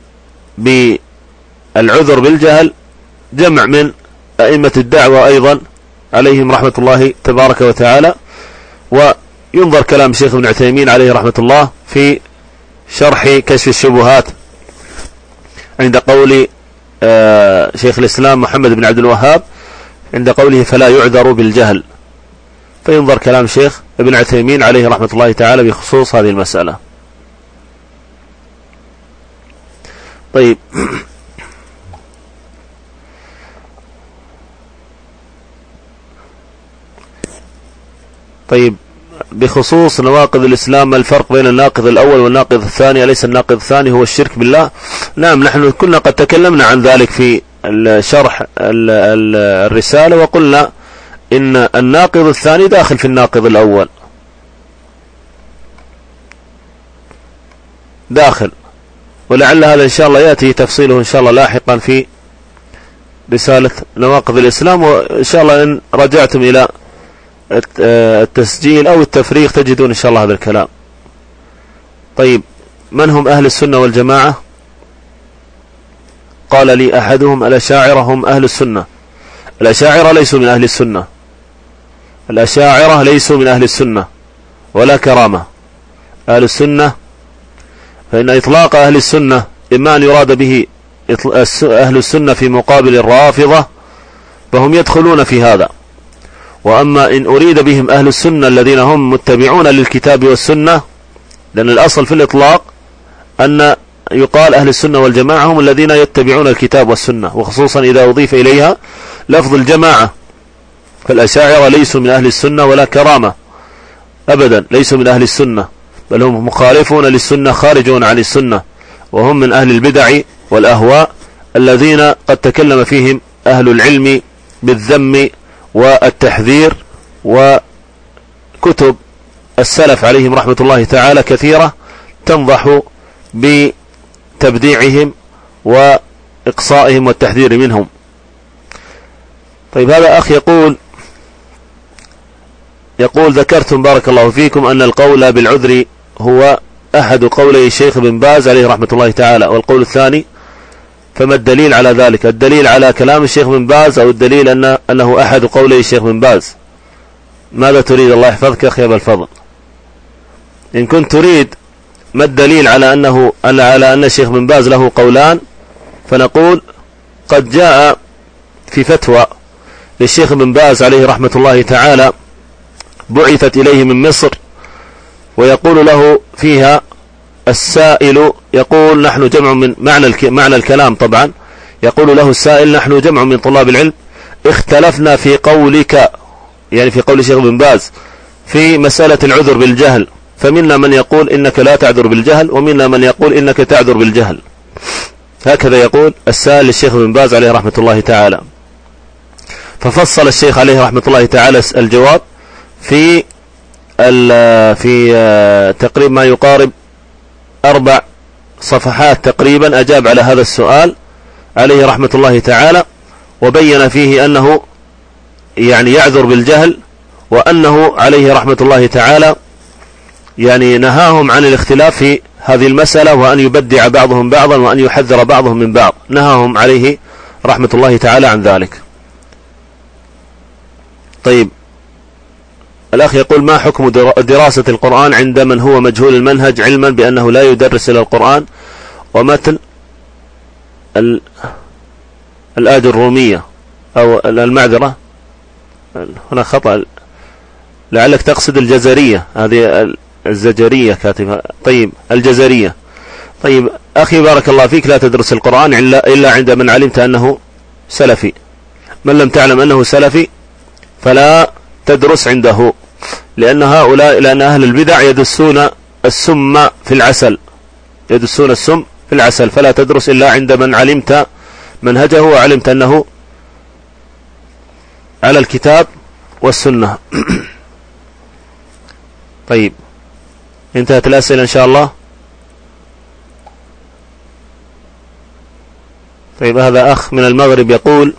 بالعذر بالجهل جمع من أئمة الدعوة أيضا عليهم رحمة الله تبارك وتعالى. وينظر كلام شيخ ابن عثيمين عليه رحمة الله في شرح كشف الشبهات عند قول شيخ الإسلام محمد بن عبد الوهاب عند قوله فلا يعذر بالجهل، فينظر كلام شيخ ابن عثيمين عليه رحمة الله تعالى بخصوص هذه المسألة. طيب، طيب بخصوص نواقض الإسلام، ما الفرق بين الناقض الأول والناقض الثاني؟ أليس الناقض الثاني هو الشرك بالله؟ نعم، نحن كنا قد تكلمنا عن ذلك في الشرح الرسالة، وقلنا إن الناقض الثاني داخل في الناقض الأول، داخل، ولعل هذا إن شاء الله يأتي تفصيله إن شاء الله لاحقا في رسالة نواقض الإسلام. وإن شاء الله إن رجعتم إلى التسجيل أو التفريغ تجدون إن شاء الله هذا الكلام. طيب، من هم أهل السنة والجماعة؟ قال لي أحدهم الأشاعرة هم أهل السنة. الأشاعرة ليسوا من أهل السنة، الأشاعرة ليسوا من أهل السنة ولا كرامة. أهل السنة، فإن إطلاق أهل السنة إما أن يراد به أهل السنة في مقابل الرافضة فهم يدخلون في هذا، وأما إن أريد بهم أهل السنة الذين هم متبعون للكتاب والسنة، لأن الأصل في الإطلاق أن يقال أهل السنة والجماعة هم الذين يتبعون الكتاب والسنة، وخصوصا إذا أضيف إليها لفظ الجماعة. فالأشاعرة ليسوا من أهل السنة ولا كرامة أبدا، ليسوا من أهل السنة، بل هم مخالفون للسنة، خارجون عن السنة، وهم من أهل البدع والأهواء الذين قد تكلم فيهم أهل العلم بالذم والتحذير، وكتب السلف عليهم رحمة الله تعالى كثيرة تنضح بتبديعهم وإقصائهم والتحذير منهم. طيب، هذا أخ يقول يقول ذكرتم بارك الله فيكم أن القول بالعذر هو أحد قولي الشيخ بن باز عليه رحمة الله تعالى، والقول الثاني فما الدليل على ذلك؟ الدليل على كلام الشيخ بن باز أو الدليل أن أنه أحد قولي الشيخ بن باز؟ ماذا تريد؟ الله يحفظك أخي أبا الفضل. إن كنت تريد ما الدليل على أنه أن على أن الشيخ بن باز له قولان، فنقول قد جاء في فتوى للشيخ ابن باز عليه رحمة الله تعالى بعثت إليه من مصر، ويقول له فيها السائل، يقول نحن جمع من معنى معنى الكلام طبعا، يقول له السائل نحن جمع من طلاب العلم اختلفنا في قولك، يعني في قول الشيخ ابن باز في مسألة العذر بالجهل، فمنا من يقول إنك لا تعذر بالجهل، ومنا من يقول إنك تعذر بالجهل. هكذا يقول السائل للشيخ ابن باز عليه رحمة الله تعالى. ففصل الشيخ عليه رحمة الله تعالى الجواب في في تقريبا ما يقارب أربع صفحات تقريبا، أجاب على هذا السؤال عليه رحمة الله تعالى، وبين فيه أنه يعني يعذر بالجهل، وأنه عليه رحمة الله تعالى يعني نهاهم عن الاختلاف في هذه المسألة، وأن يبدع بعضهم بعضا، وأن يحذر بعضهم من بعض، نهاهم عليه رحمة الله تعالى عن ذلك. طيب، الأخ يقول ما حكم دراسة القرآن عند من هو مجهول المنهج، علما بأنه لا يدرس إلى القرآن ومتن الآية الرومية، أو المعذرة هنا خطأ، لعلك تقصد الجزرية، هذه الزجرية كاتبها، طيب الجزرية. طيب أخي بارك الله فيك، لا تدرس القرآن إلا عند من علمت أنه سلفي، من لم تعلم أنه سلفي فلا تدرس عنده، لأن هؤلاء لأن أهل البدع يدسون السم في العسل، يدسون السم في العسل، فلا تدرس إلا عند من علمت منهجه وعلمت أنه على الكتاب والسنة. طيب، انتهت الأسئلة إن شاء الله. طيب، هذا أخ من المغرب يقول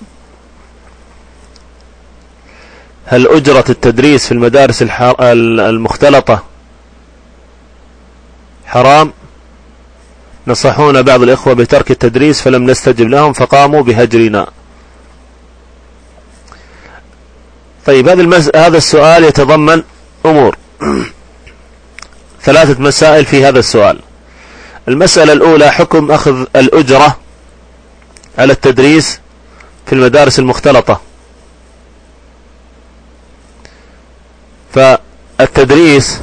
هل أجرة التدريس في المدارس المختلطة حرام؟ نصحونا بعض الإخوة بترك التدريس فلم نستجب لهم فقاموا بهجرنا. طيب، هذا المز... هذا السؤال يتضمن أمور، ثلاثة مسائل في هذا السؤال. المسألة الأولى حكم أخذ الأجرة على التدريس في المدارس المختلطة. فالتدريس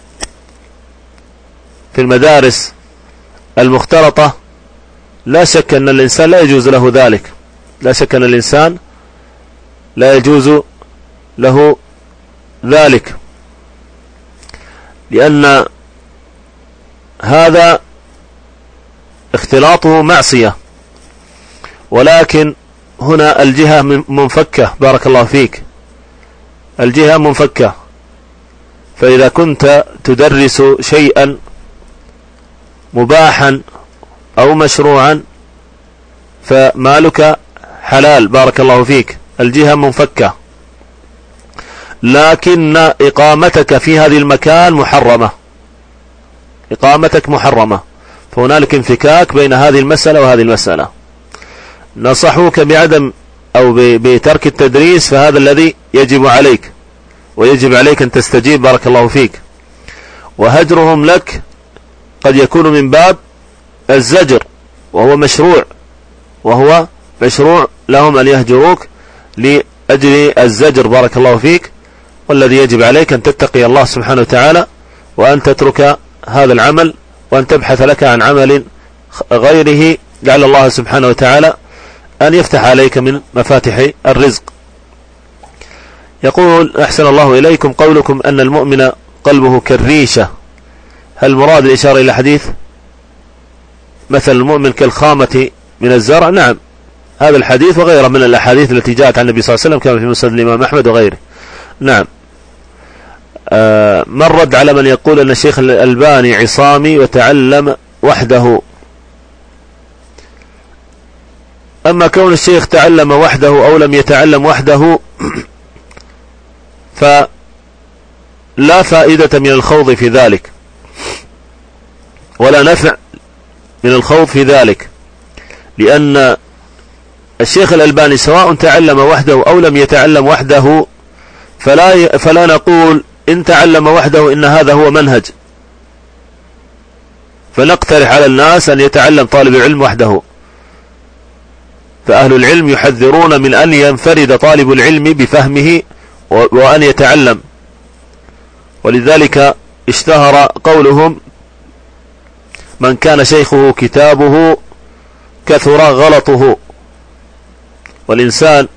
في المدارس المختلطة لا شك أن الإنسان لا يجوز له ذلك، لا شك أن الإنسان لا يجوز له ذلك، لأن هذا اختلاطه معصية، ولكن هنا الجهة منفكة، بارك الله فيك، الجهة منفكة. فإذا كنت تدرس شيئا مباحا أو مشروعا فمالك حلال، بارك الله فيك، الجهة منفكة، لكن إقامتك في هذه المكان محرمة، إقامتك محرمة، فهنالك انفكاك بين هذه المسألة وهذه المسألة. نصحوك بعدم أو بترك التدريس، فهذا الذي يجب عليك، ويجب عليك أن تستجيب، بارك الله فيك. وهجرهم لك قد يكون من باب الزجر، وهو مشروع، وهو مشروع لهم أن يهجروك لأجل الزجر، بارك الله فيك. والذي يجب عليك أن تتقي الله سبحانه وتعالى، وأن تترك هذا العمل، وأن تبحث لك عن عمل غيره، لعل الله سبحانه وتعالى أن يفتح عليك من مفاتح الرزق. يقول أحسن الله إليكم، قولكم أن المؤمن قلبه كالريشة، هل مراد الإشارة إلى حديث مثل المؤمن كالخامة من الزرع؟ نعم، هذا الحديث وغيره من الأحاديث التي جاءت عن النبي صلى الله عليه وسلم كما في مسند الإمام أحمد وغيره. نعم. آه من رد على من يقول أن الشيخ الألباني عصامي وتعلم وحده؟ أما كون الشيخ تعلم وحده أو لم يتعلم وحده فلا فائدة من الخوض في ذلك، ولا نفع من الخوض في ذلك، لأن الشيخ الألباني سواء تعلم وحده أو لم يتعلم وحده فلا فلا نقول إن تعلم وحده إن هذا هو منهج، فنقترح على الناس أن يتعلم طالب العلم وحده، فأهل العلم يحذرون من أن ينفرد طالب العلم بفهمه وأن يتعلم، ولذلك اشتهر قولهم: من كان شيخه كتابه كثر غلطه. والإنسان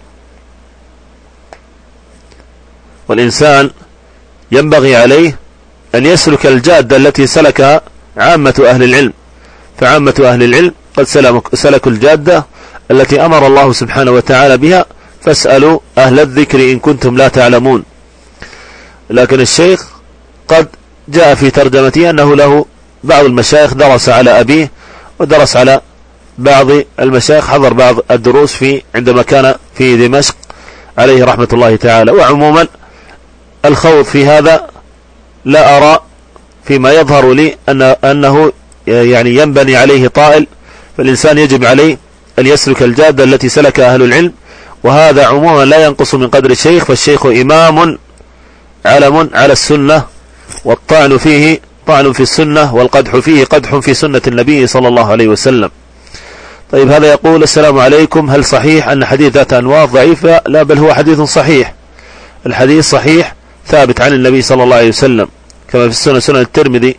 والإنسان ينبغي عليه أن يسلك الجادة التي سلكها عامة أهل العلم، فعامة أهل العلم قد سلكوا الجادة التي أمر الله سبحانه وتعالى بها، فاسألوا أهل الذكر إن كنتم لا تعلمون. لكن الشيخ قد جاء في ترجمته أنه له بعض المشايخ درس على أبيه ودرس على بعض المشايخ، حضر بعض الدروس في عندما كان في دمشق عليه رحمة الله تعالى. وعموما الخوض في هذا لا أرى فيما يظهر لي أن أنه يعني ينبني عليه طائل، فالإنسان يجب عليه أن يسلك الجادة التي سلكها أهل العلم، وهذا عموما لا ينقص من قدر الشيخ، فالشيخ إمام علم على السنة، والطعن فيه طعن في السنة، والقدح فيه قدح في سنة النبي صلى الله عليه وسلم. طيب، هذا يقول: السلام عليكم، هل صحيح أن حديث ذات أنواط ضعيف؟ لا، بل هو حديث صحيح. الحديث صحيح ثابت عن النبي صلى الله عليه وسلم، كما في السنة سنن الترمذي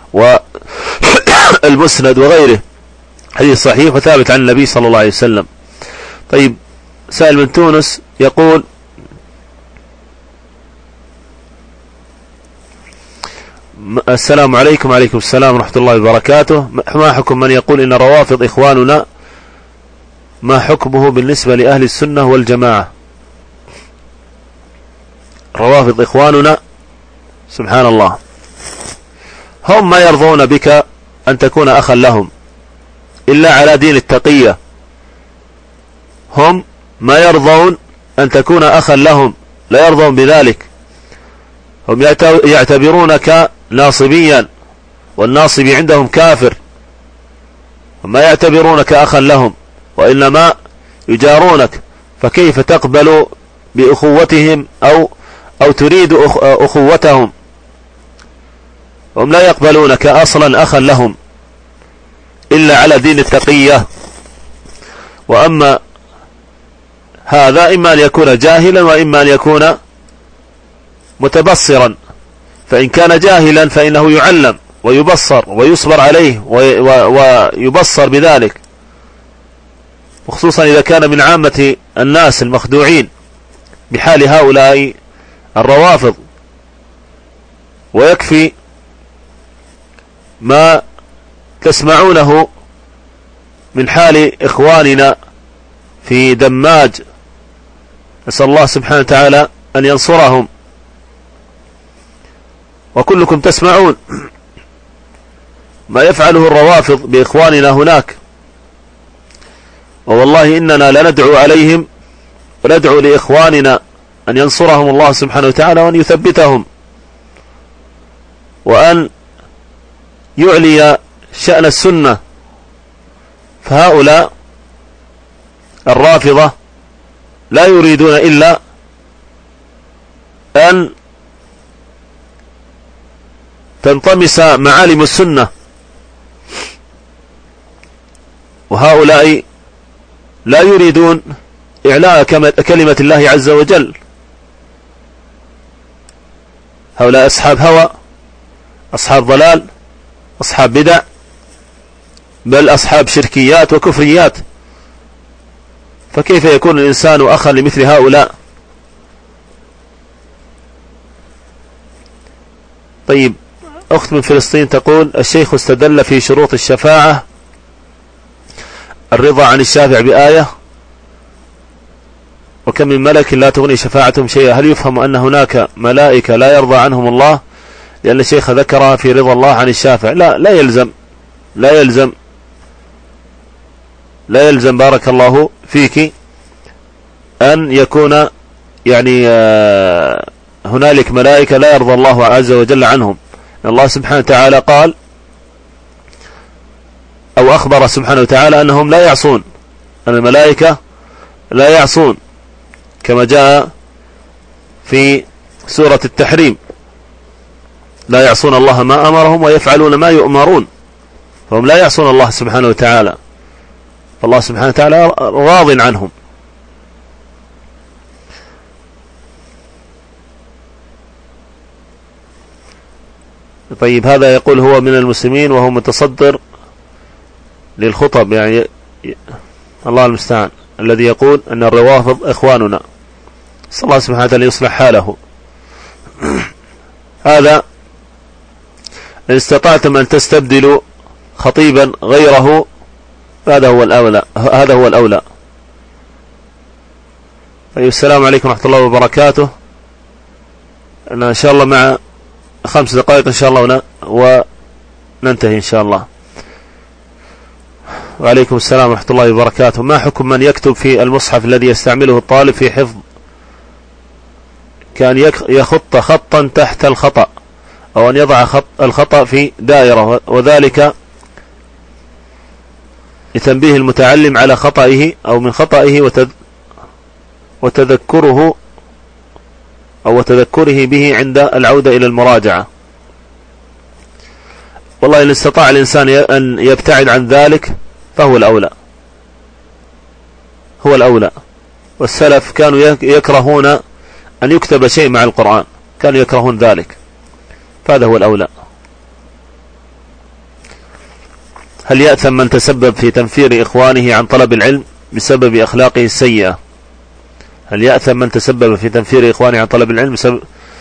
والمسند وغيره، حديث صحيح وثابت عن النبي صلى الله عليه وسلم. طيب، سائل من تونس يقول: السلام عليكم. وعليكم السلام ورحمة الله وبركاته. ما حكم من يقول إن روافض إخواننا، ما حكمه بالنسبة لأهل السنة والجماعة؟ روافض إخواننا سبحان الله، هم ما يرضون بك أن تكون أخا لهم إلا على دين التقية، هم ما يرضون أن تكون أخا لهم، لا يرضون بذلك، هم يعتبرونك ناصبيا، والناصبي عندهم كافر، هم ما يعتبرونك أخا لهم، وإنما يجارونك، فكيف تقبل بأخوتهم أو أو تريد أخوتهم؟ هم لا يقبلونك أصلا أخا لهم إلا على دين التقية. وأما هذا إما أن يكون جاهلا وإما أن يكون متبصرا، فإن كان جاهلا فإنه يعلم ويبصر ويصبر عليه ويبصر بذلك، وخصوصا إذا كان من عامة الناس المخدوعين بحال هؤلاء الروافض. ويكفي ما تسمعونه من حال إخواننا في دماج، نسأل الله سبحانه وتعالى أن ينصرهم، وكلكم تسمعون ما يفعله الروافض بإخواننا هناك، ووالله إننا لندعو عليهم وندعو لإخواننا أن ينصرهم الله سبحانه وتعالى وأن يثبتهم وأن يعلي شأن السنة. فهؤلاء الرافضة لا يريدون إلا أن تنطمس معالم السنة، وهؤلاء لا يريدون إعلاء كلمة الله عز وجل. هؤلاء أصحاب هوى، أصحاب ضلال، أصحاب بدع، بل أصحاب شركيات وكفريات، فكيف يكون الإنسان أخا لمثل هؤلاء؟ طيب، أخت من فلسطين تقول: الشيخ استدل في شروط الشفاعة الرضا عن الشافع بآية: وكم من ملك لا تغني شفاعتهم شيئا. هل يفهم أن هناك ملائكة لا يرضى عنهم الله؟ لأن الشيخ ذكرها في رضا الله عن الشافع. لا لا يلزم لا يلزم لا يلزم بارك الله فيك أن يكون يعني هنالك ملائكة لا يرضى الله عز وجل عنهم. الله سبحانه وتعالى قال أو أخبر سبحانه وتعالى أنهم لا يعصون، أن الملائكة لا يعصون، كما جاء في سورة التحريم: لا يعصون الله ما أمرهم ويفعلون ما يؤمرون، فهم لا يعصون الله سبحانه وتعالى. فالله سبحانه وتعالى راض عنهم. طيب هذا يقول هو من المسلمين وهو متصدر للخطب، يعني الله المستعان، الذي يقول أن الروافض إخواننا، صلى الله سبحانه وتعالى يصلح حاله. هذا إن استطعتم أن تستبدلوا خطيبا غيره هذا هو الأولى، هذا هو الأولى. طيب السلام عليكم ورحمة الله وبركاته. أنا إن شاء الله مع خمس دقائق إن شاء الله وننتهي إن شاء الله. وعليكم السلام ورحمة الله وبركاته. ما حكم من يكتب في المصحف الذي يستعمله الطالب في حفظ كان يخط خطا تحت الخطأ، أو أن يضع خط الخطأ في دائرة، وذلك لتنبيه المتعلم على خطئه أو من خطئه وتذكره أو وتذكره به عند العودة إلى المراجعة؟ والله إن استطاع الإنسان أن يبتعد عن ذلك فهو الأولى، هو الأولى. والسلف كانوا يكرهون أن يكتب شيء مع القرآن، كانوا يكرهون ذلك، فهذا هو الأولى. هل يأثم من تسبب في تنفير إخوانه عن طلب العلم بسبب أخلاقه السيئة؟ هل يأثم من تسبب في تنفير إخوانه عن طلب العلم بسبب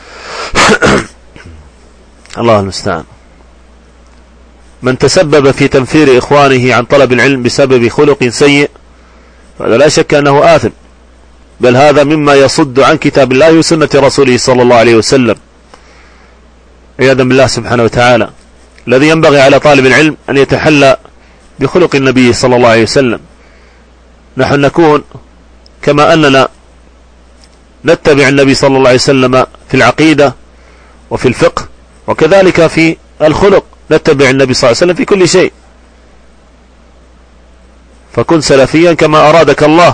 الله المستعان. من تسبب في تنفير إخوانه عن طلب العلم بسبب خلق سيء فهذا لا شك أنه آثم، بل هذا مما يصد عن كتاب الله وسنة رسوله صلى الله عليه وسلم، عياذا بالله سبحانه وتعالى. الذي ينبغي على طالب العلم أن يتحلى بخلق النبي صلى الله عليه وسلم. نحن نكون كما أننا نتبع النبي صلى الله عليه وسلم في العقيدة وفي الفقه، وكذلك في الخلق نتبع النبي صلى الله عليه وسلم في كل شيء. فكن سلفيا كما أرادك الله،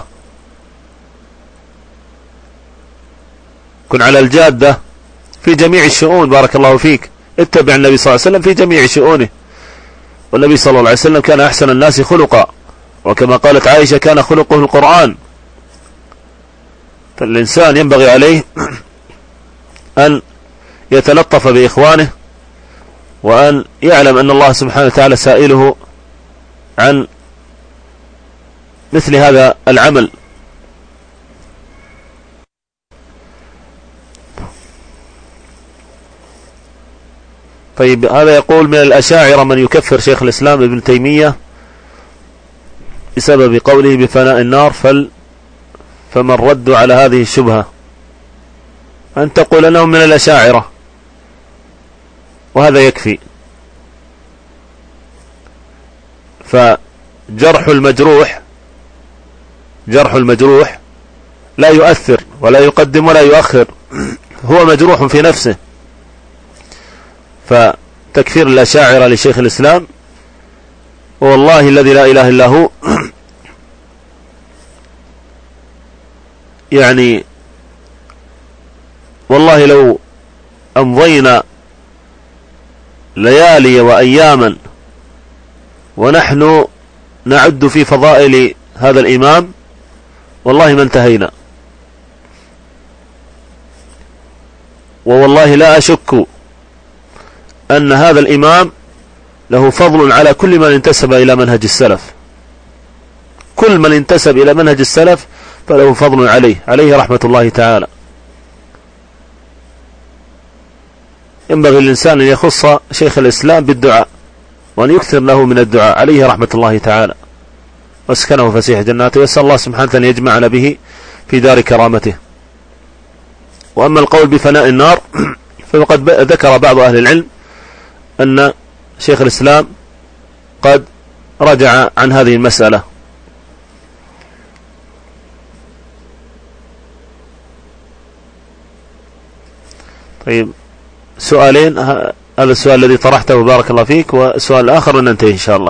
كن على الجادة في جميع الشؤون، بارك الله فيك. اتبع النبي صلى الله عليه وسلم في جميع شؤونه، والنبي صلى الله عليه وسلم كان أحسن الناس خلقا، وكما قالت عائشة كان خلقه القرآن. فالإنسان ينبغي عليه أن يتلطف بإخوانه، وأن يعلم أن الله سبحانه وتعالى سائله عن مثل هذا العمل. طيب هذا يقول من الأشاعرة من يكفر شيخ الإسلام ابن تيمية بسبب قوله بفناء النار، فل فمن رد على هذه الشبهة أن تقول أنهم من الأشاعرة، وهذا يكفي. فجرح المجروح جرح المجروح لا يؤثر ولا يقدم ولا يؤخر، هو مجروح في نفسه. فتكفير الأشاعرة لشيخ الإسلام والله الذي لا إله إلا هو يعني والله لو أمضينا ليالي وأياما ونحن نعد في فضائل هذا الإمام والله ما انتهينا. ووالله لا أشك أن هذا الإمام له فضل على كل من انتسب إلى منهج السلف، كل من انتسب إلى منهج السلف فله فضل عليه عليه رحمة الله تعالى. ينبغي الإنسان أن يخص شيخ الإسلام بالدعاء، وأن يكثر له من الدعاء عليه رحمة الله تعالى، واسكنه فسيح جناته، ويسأل الله سبحانه أن يجمعنا به في دار كرامته. وأما القول بفناء النار فقد ذكر بعض أهل العلم أن شيخ الإسلام قد رجع عن هذه المسألة. طيب سؤالين، هذا السؤال الذي طرحته بارك الله فيك، والسؤال الآخر وننتهي إن شاء الله.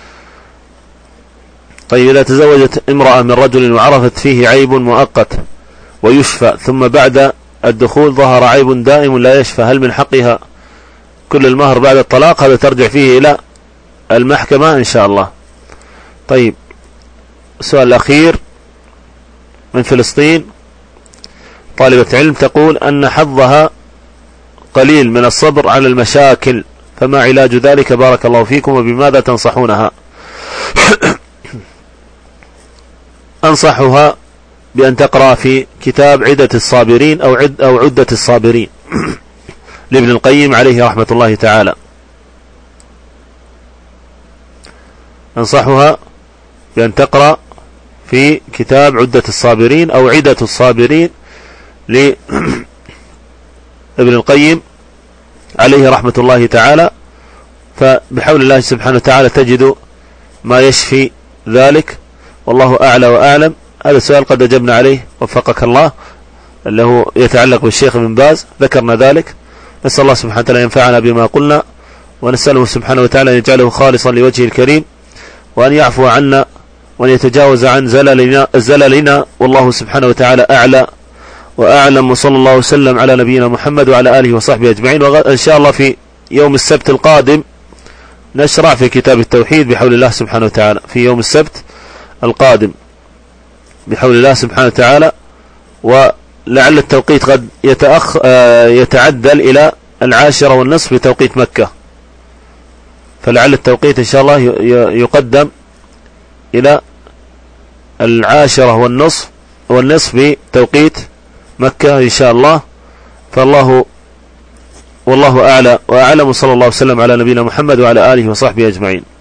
طيب إذا تزوجت امرأة من رجل وعرفت فيه عيب مؤقت ويشفى، ثم بعد الدخول ظهر عيب دائم لا يشفى، هل من حقها كل المهر بعد الطلاق؟ هذا ترجع فيه إلى المحكمة إن شاء الله. طيب السؤال الأخير من فلسطين، طالبة علم تقول أن حظها قليل من الصبر على المشاكل، فما علاج ذلك بارك الله فيكم وبماذا تنصحونها؟ أنصحها بأن تقرأ في كتاب عدة الصابرين أو, عد أو عدة الصابرين لابن القيم عليه رحمة الله تعالى. أنصحها بأن تقرأ في كتاب عدة الصابرين أو عدة الصابرين لابن القيم عليه رحمة الله تعالى، فبحول الله سبحانه وتعالى تجد ما يشفي ذلك، والله أعلى وأعلم. هذا السؤال قد أجبنا عليه وفقك الله، اللي هو يتعلق بالشيخ ابن باز، ذكرنا ذلك. نسأل الله سبحانه وتعالى ينفعنا بما قلنا، ونسأله سبحانه وتعالى أن يجعله خالصا لوجهه الكريم، وأن يعفو عنا وأن يتجاوز عن زللنا, زللنا والله سبحانه وتعالى أعلى وأعلم. وصلى الله وسلم على نبينا محمد وعلى آله وصحبه أجمعين. وإن شاء الله في يوم السبت القادم نشرع في كتاب التوحيد بحول الله سبحانه وتعالى، في يوم السبت القادم بحول الله سبحانه وتعالى. ولعل التوقيت قد يتأخ يتعدل إلى العاشرة والنصف بتوقيت مكة، فلعل التوقيت إن شاء الله يقدم إلى العاشرة والنصف والنصف بتوقيت مكة إن شاء الله. فالله والله أعلى وأعلم، صلى الله وسلم على نبينا محمد وعلى آله وصحبه أجمعين.